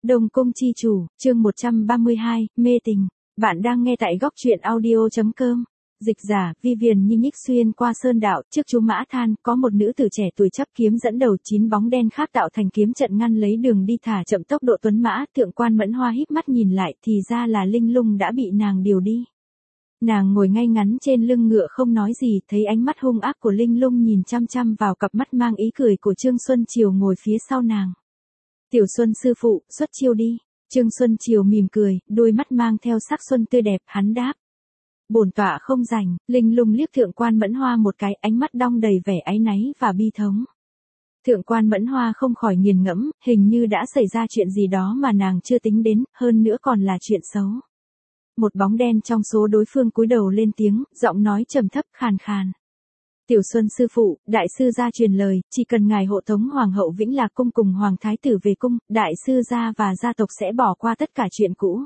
Đông Cung chi chủ, chương 132, mê tình. Bạn đang nghe tại góc truyện audio.com. Dịch giả, Vivian Nhi nhích xuyên qua sơn đạo, trước chú Mã Than, có một nữ tử trẻ tuổi chấp kiếm dẫn đầu 9 bóng đen khác tạo thành kiếm trận ngăn lấy đường đi thả chậm tốc độ tuấn mã. Thượng quan Mẫn Hoa híp mắt nhìn lại, thì ra là Linh Lung đã bị nàng điều đi. Nàng ngồi ngay ngắn trên lưng ngựa không nói gì, thấy ánh mắt hung ác của Linh Lung nhìn chăm chăm vào cặp mắt mang ý cười của Trương Xuân Triều ngồi phía sau nàng. Tiểu Xuân sư phụ, xuất chiêu đi. Trương Xuân Triều mỉm cười, đôi mắt mang theo sắc xuân tươi đẹp, hắn đáp. Bổn tọa không rảnh. Linh Lung liếc Thượng quan Mẫn Hoa một cái, ánh mắt đong đầy vẻ áy náy và bi thống. Thượng quan Mẫn Hoa không khỏi nghiền ngẫm, hình như đã xảy ra chuyện gì đó mà nàng chưa tính đến, hơn nữa còn là chuyện xấu. Một bóng đen trong số đối phương cúi đầu lên tiếng, giọng nói trầm thấp khàn khàn. Tiểu Xuân sư phụ, đại sư gia truyền lời, chỉ cần ngài hộ tống hoàng hậu Vĩnh Lạc cung cùng hoàng thái tử về cung, đại sư gia và gia tộc sẽ bỏ qua tất cả chuyện cũ.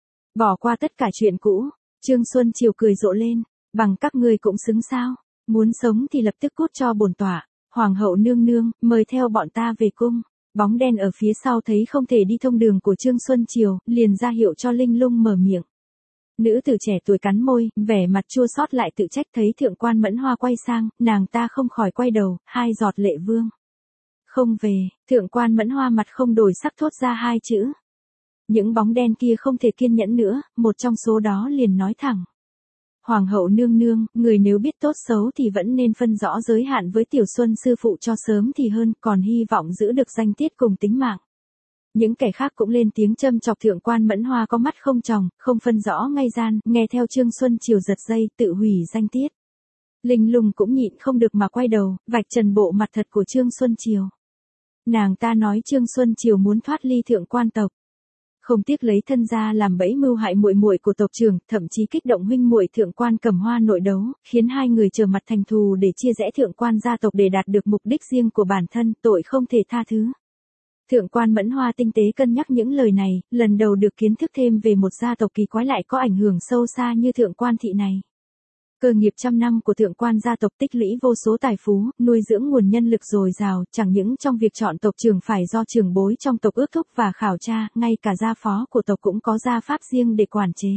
Bỏ qua tất cả chuyện cũ. Trương Xuân Triều cười rộ lên, bằng các ngươi cũng xứng sao? Muốn sống thì lập tức cút cho bổn tọa. Hoàng hậu nương nương, mời theo bọn ta về cung. Bóng đen ở phía sau thấy không thể đi thông đường của Trương Xuân Triều, liền ra hiệu cho Linh Lung mở miệng. Nữ tử trẻ tuổi cắn môi, vẻ mặt chua xót lại tự trách. Thấy Thượng quan Mẫn Hoa quay sang, nàng ta không khỏi quay đầu, hai giọt lệ vương. Không về. Thượng quan Mẫn Hoa mặt không đổi sắc thốt ra hai chữ. Những bóng đen kia không thể kiên nhẫn nữa, một trong số đó liền nói thẳng. Hoàng hậu nương nương, người nếu biết tốt xấu thì vẫn nên phân rõ giới hạn với Tiểu Xuân sư phụ cho sớm thì hơn, còn hy vọng giữ được danh tiết cùng tính mạng. Những kẻ khác cũng lên tiếng châm chọc Thượng quan Mẫn Hoa có mắt không tròng, không phân rõ ngay gian, nghe theo Trương Xuân Triều giật dây, tự hủy danh tiết. Linh Lung cũng nhịn không được mà quay đầu, vạch trần bộ mặt thật của Trương Xuân Triều. Nàng ta nói Trương Xuân Triều muốn thoát ly thượng quan tộc. Không tiếc lấy thân gia làm bẫy mưu hại muội muội của tộc trưởng, thậm chí kích động huynh muội Thượng quan Cẩm Hoa nội đấu, khiến hai người trở mặt thành thù để chia rẽ thượng quan gia tộc để đạt được mục đích riêng của bản thân, tội không thể tha thứ. Thượng quan Mẫn Hoa tinh tế cân nhắc những lời này, lần đầu được kiến thức thêm về một gia tộc kỳ quái lại có ảnh hưởng sâu xa như thượng quan thị này. Cơ nghiệp trăm năm của thượng quan gia tộc tích lũy vô số tài phú, nuôi dưỡng nguồn nhân lực dồi dào, chẳng những trong việc chọn tộc trưởng phải do trưởng bối trong tộc ước thúc và khảo tra, ngay cả gia phó của tộc cũng có gia pháp riêng để quản chế.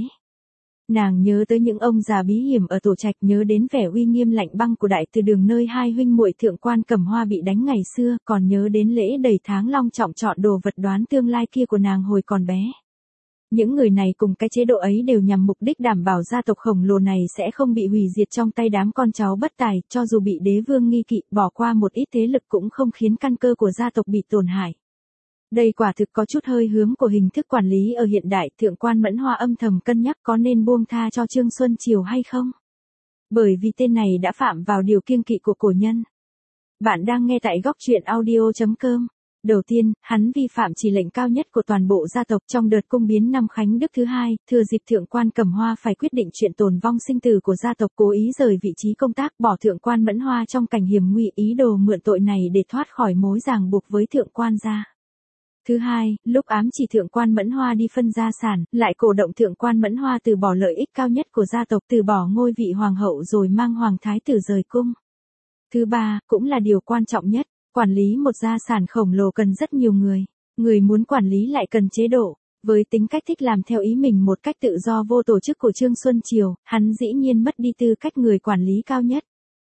Nàng nhớ tới những ông già bí hiểm ở tổ trạch, nhớ đến vẻ uy nghiêm lạnh băng của đại từ đường nơi hai huynh muội Thượng quan Cẩm Hoa bị đánh ngày xưa, còn nhớ đến lễ đầy tháng long trọng chọn đồ vật đoán tương lai kia của nàng hồi còn bé. Những người này cùng cái chế độ ấy đều nhằm mục đích đảm bảo gia tộc khổng lồ này sẽ không bị hủy diệt trong tay đám con cháu bất tài, cho dù bị đế vương nghi kỵ, bỏ qua một ít thế lực cũng không khiến căn cơ của gia tộc bị tổn hại. Đây quả thực có chút hơi hướng của hình thức quản lý ở hiện đại. Thượng quan Mẫn Hoa âm thầm cân nhắc có nên buông tha cho Trương Xuân Triều hay không. Bởi vì tên này đã phạm vào điều kiêng kỵ của cổ nhân. Bạn đang nghe tại góc truyện audio.com. Đầu tiên, hắn vi phạm chỉ lệnh cao nhất của toàn bộ gia tộc trong đợt cung biến năm Khánh Đức thứ hai, thừa dịp Thượng quan Cẩm Hoa phải quyết định chuyện tồn vong sinh tử của gia tộc, cố ý rời vị trí công tác, bỏ Thượng quan Mẫn Hoa trong cảnh hiểm nguy, ý đồ mượn tội này để thoát khỏi mối ràng buộc với Thượng quan gia. Thứ hai, lúc ám chỉ Thượng quan Mẫn Hoa đi phân gia sản, lại cổ động Thượng quan Mẫn Hoa từ bỏ lợi ích cao nhất của gia tộc, từ bỏ ngôi vị hoàng hậu rồi mang hoàng thái tử rời cung. Thứ ba, cũng là điều quan trọng nhất, quản lý một gia sản khổng lồ cần rất nhiều người. Người muốn quản lý lại cần chế độ. Với tính cách thích làm theo ý mình một cách tự do vô tổ chức của Trương Xuân Triều, hắn dĩ nhiên mất đi tư cách người quản lý cao nhất.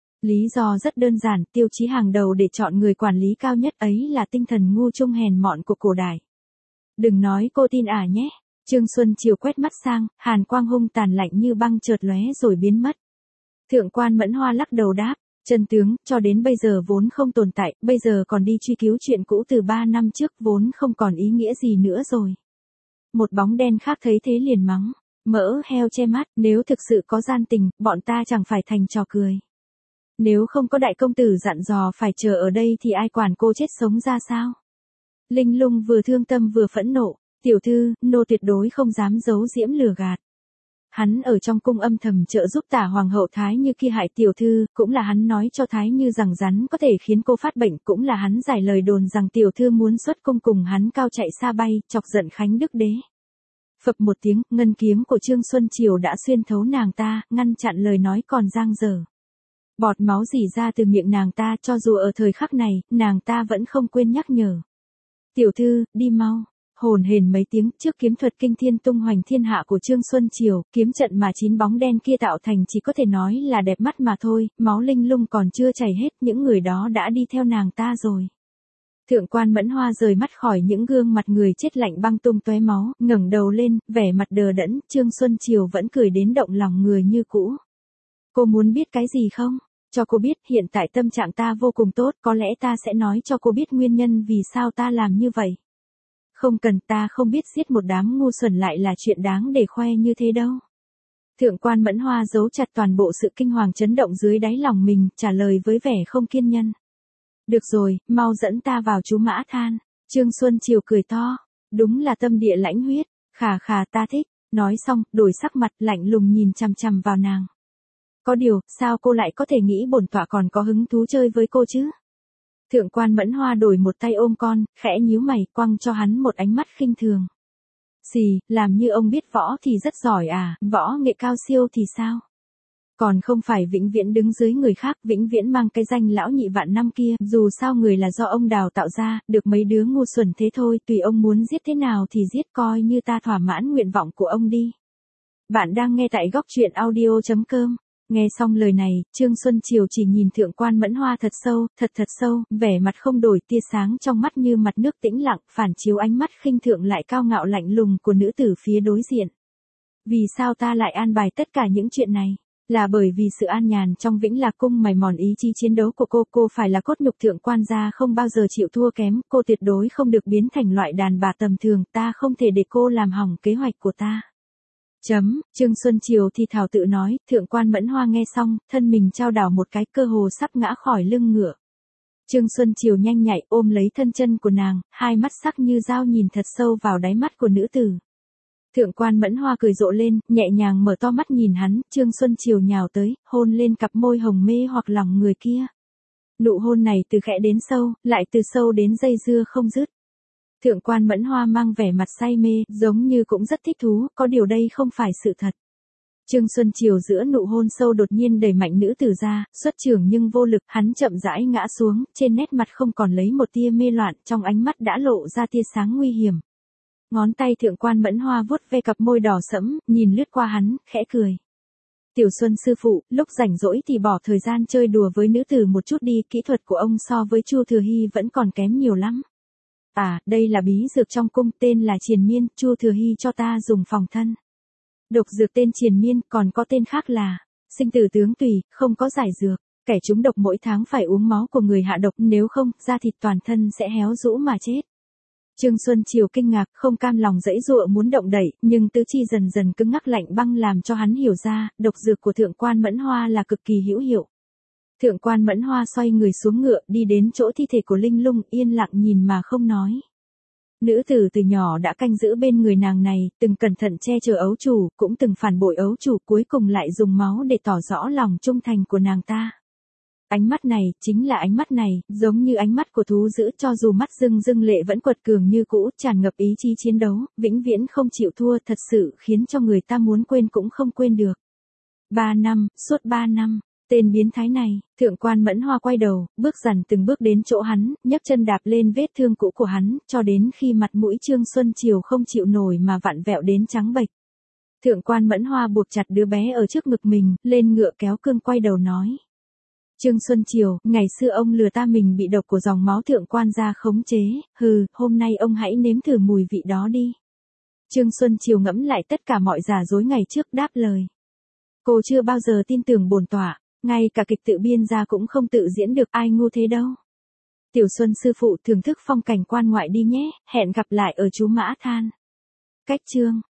Lý do rất đơn giản, tiêu chí hàng đầu để chọn người quản lý cao nhất ấy là tinh thần ngu trung hèn mọn của cổ đại. Đừng nói cô tin nhé. Trương Xuân Triều quét mắt sang, hàn quang hung tàn lạnh như băng chợt lóe rồi biến mất. Thượng quan Mẫn Hoa lắc đầu đáp, chân tướng, cho đến bây giờ vốn không tồn tại, bây giờ còn đi truy cứu chuyện cũ từ 3 năm trước vốn không còn ý nghĩa gì nữa rồi. Một bóng đen khác thấy thế liền mắng, mỡ heo che mắt, nếu thực sự có gian tình, bọn ta chẳng phải thành trò cười. Nếu không có đại công tử dặn dò phải chờ ở đây thì ai quản cô chết sống ra sao? Linh Lung vừa thương tâm vừa phẫn nộ, tiểu thư, nô tuyệt đối không dám giấu diễm lừa gạt. Hắn ở trong cung âm thầm trợ giúp Tả hoàng hậu Thái Như kia hại tiểu thư, cũng là hắn nói cho Thái Như rằng rắn có thể khiến cô phát bệnh, cũng là hắn giải lời đồn rằng tiểu thư muốn xuất cung cùng hắn cao chạy xa bay, chọc giận Khánh Đức đế. Phập một tiếng, ngân kiếm của Trương Xuân Triều đã xuyên thấu nàng ta, ngăn chặn lời nói còn dang dở. Bọt máu rỉ ra từ miệng nàng ta, cho dù ở thời khắc này, nàng ta vẫn không quên nhắc nhở. Tiểu thư, đi mau. hồn hển mấy tiếng, trước kiếm thuật kinh thiên tung hoành thiên hạ của Trương Xuân Triều, kiếm trận mà 9 bóng đen kia tạo thành chỉ có thể nói là đẹp mắt mà thôi, máu linh lung còn chưa chảy hết, những người đó đã đi theo nàng ta rồi. Thượng quan Mẫn Hoa rời mắt khỏi những gương mặt người chết lạnh băng tung tóe máu, ngẩng đầu lên, vẻ mặt đờ đẫn, Trương Xuân Triều vẫn cười đến động lòng người như cũ. Cô muốn biết cái gì không? Cho cô biết, hiện tại tâm trạng ta vô cùng tốt, có lẽ ta sẽ nói cho cô biết nguyên nhân vì sao ta làm như vậy. Không cần, ta không biết giết một đám ngu xuẩn lại là chuyện đáng để khoe như thế đâu. Thượng quan Mẫn Hoa giấu chặt toàn bộ sự kinh hoàng chấn động dưới đáy lòng mình, trả lời với vẻ không kiên nhẫn. Được rồi, mau dẫn ta vào chú Mã Than. Trương Xuân Triều cười to. Đúng là tâm địa lãnh huyết. Khà khà, ta thích. Nói xong, đổi sắc mặt lạnh lùng nhìn chằm chằm vào nàng. Có điều, sao cô lại có thể nghĩ bổn tọa còn có hứng thú chơi với cô chứ? Thượng quan Mẫn Hoa đổi một tay ôm con, khẽ nhíu mày, quăng cho hắn một ánh mắt khinh thường. Xì, làm như ông biết võ thì rất giỏi à, võ nghệ cao siêu thì sao? Còn không phải vĩnh viễn đứng dưới người khác, vĩnh viễn mang cái danh lão nhị vạn năm kia, dù sao người là do ông đào tạo ra, được mấy đứa ngu xuẩn thế thôi, tùy ông muốn giết thế nào thì giết, coi như ta thỏa mãn nguyện vọng của ông đi. Bạn đang nghe tại góc truyện audio.com. Nghe xong lời này, Trương Xuân Triều chỉ nhìn Thượng quan Mẫn Hoa thật sâu, vẻ mặt không đổi tia sáng trong mắt như mặt nước tĩnh lặng, phản chiếu ánh mắt khinh thường lại cao ngạo lạnh lùng của nữ tử phía đối diện. Vì sao ta lại an bài tất cả những chuyện này? Là bởi vì sự an nhàn trong Vĩnh Lạc Cung mài mòn ý chí chiến đấu của cô phải là cốt nhục thượng quan gia không bao giờ chịu thua kém, cô tuyệt đối không được biến thành loại đàn bà tầm thường, ta không thể để cô làm hỏng kế hoạch của ta. Trương Xuân Triều thì thào tự nói, Thượng quan Mẫn Hoa nghe xong, thân mình chao đảo một cái, cơ hồ sắp ngã khỏi lưng ngựa. Trương Xuân Triều nhanh nhạy ôm lấy thân chân của nàng, hai mắt sắc như dao nhìn thật sâu vào đáy mắt của nữ tử. Thượng quan Mẫn Hoa cười rộ lên, nhẹ nhàng mở to mắt nhìn hắn, Trương Xuân Triều nhào tới, hôn lên cặp môi hồng mê hoặc lòng người kia. Nụ hôn này từ khẽ đến sâu, lại từ sâu đến dây dưa không dứt. Thượng quan Mẫn Hoa mang vẻ mặt say mê, giống như cũng rất thích thú, có điều đây không phải sự thật. Trương Xuân Triều giữa nụ hôn sâu đột nhiên đẩy mạnh nữ tử ra, xuất trưởng nhưng vô lực, hắn chậm rãi ngã xuống, trên nét mặt không còn lấy một tia mê loạn, trong ánh mắt đã lộ ra tia sáng nguy hiểm. Ngón tay Thượng quan Mẫn Hoa vuốt ve cặp môi đỏ sẫm, nhìn lướt qua hắn, khẽ cười. Tiểu Xuân sư phụ, lúc rảnh rỗi thì bỏ thời gian chơi đùa với nữ tử một chút đi, kỹ thuật của ông so với Chu Thừa Hy vẫn còn kém nhiều lắm. À, đây là bí dược trong cung, tên là Triền Miên, Chu Thừa Hy cho ta dùng phòng thân. Độc dược tên Triền Miên, còn có tên khác là Sinh Tử Tướng Tùy, không có giải dược. Kẻ trúng độc mỗi tháng phải uống máu của người hạ độc, nếu không, da thịt toàn thân sẽ héo rũ mà chết. Trương Xuân Triều kinh ngạc, không cam lòng giãy giụa muốn động đậy, nhưng tứ chi dần dần cứng ngắc lạnh băng làm cho hắn hiểu ra, độc dược của Thượng quan Mẫn Hoa là cực kỳ hữu hiệu. Thượng quan Mẫn Hoa xoay người xuống ngựa, đi đến chỗ thi thể của Linh Lung, yên lặng nhìn mà không nói. Nữ tử từ nhỏ đã canh giữ bên người nàng này, từng cẩn thận che chở ấu chủ, cũng từng phản bội ấu chủ, cuối cùng lại dùng máu để tỏ rõ lòng trung thành của nàng ta. Ánh mắt này, chính là ánh mắt này, giống như ánh mắt của thú dữ, cho dù mắt rưng lệ vẫn quật cường như cũ, tràn ngập ý chí chiến đấu, vĩnh viễn không chịu thua, thật sự khiến cho người ta muốn quên cũng không quên được. 3 năm, suốt 3 năm. Tên biến thái này, Thượng quan Mẫn Hoa quay đầu, bước dần từng bước đến chỗ hắn, nhấc chân đạp lên vết thương cũ của hắn, cho đến khi mặt mũi Trương Xuân Triều không chịu nổi mà vặn vẹo đến trắng bệch. Thượng quan Mẫn Hoa buộc chặt đứa bé ở trước ngực mình, lên ngựa kéo cương quay đầu nói. Trương Xuân Triều, ngày xưa ông lừa ta mình bị độc của dòng máu thượng quan gia khống chế, hôm nay ông hãy nếm thử mùi vị đó đi. Trương Xuân Triều ngẫm lại tất cả mọi giả dối ngày trước, đáp lời. Cô chưa bao giờ tin tưởng bổn tọa, ngay cả kịch tự biên ra cũng không tự diễn được, ai ngu thế đâu. Tiểu Xuân sư phụ thưởng thức phong cảnh quan ngoại đi nhé, hẹn gặp lại ở chú Mã Than. Cách chương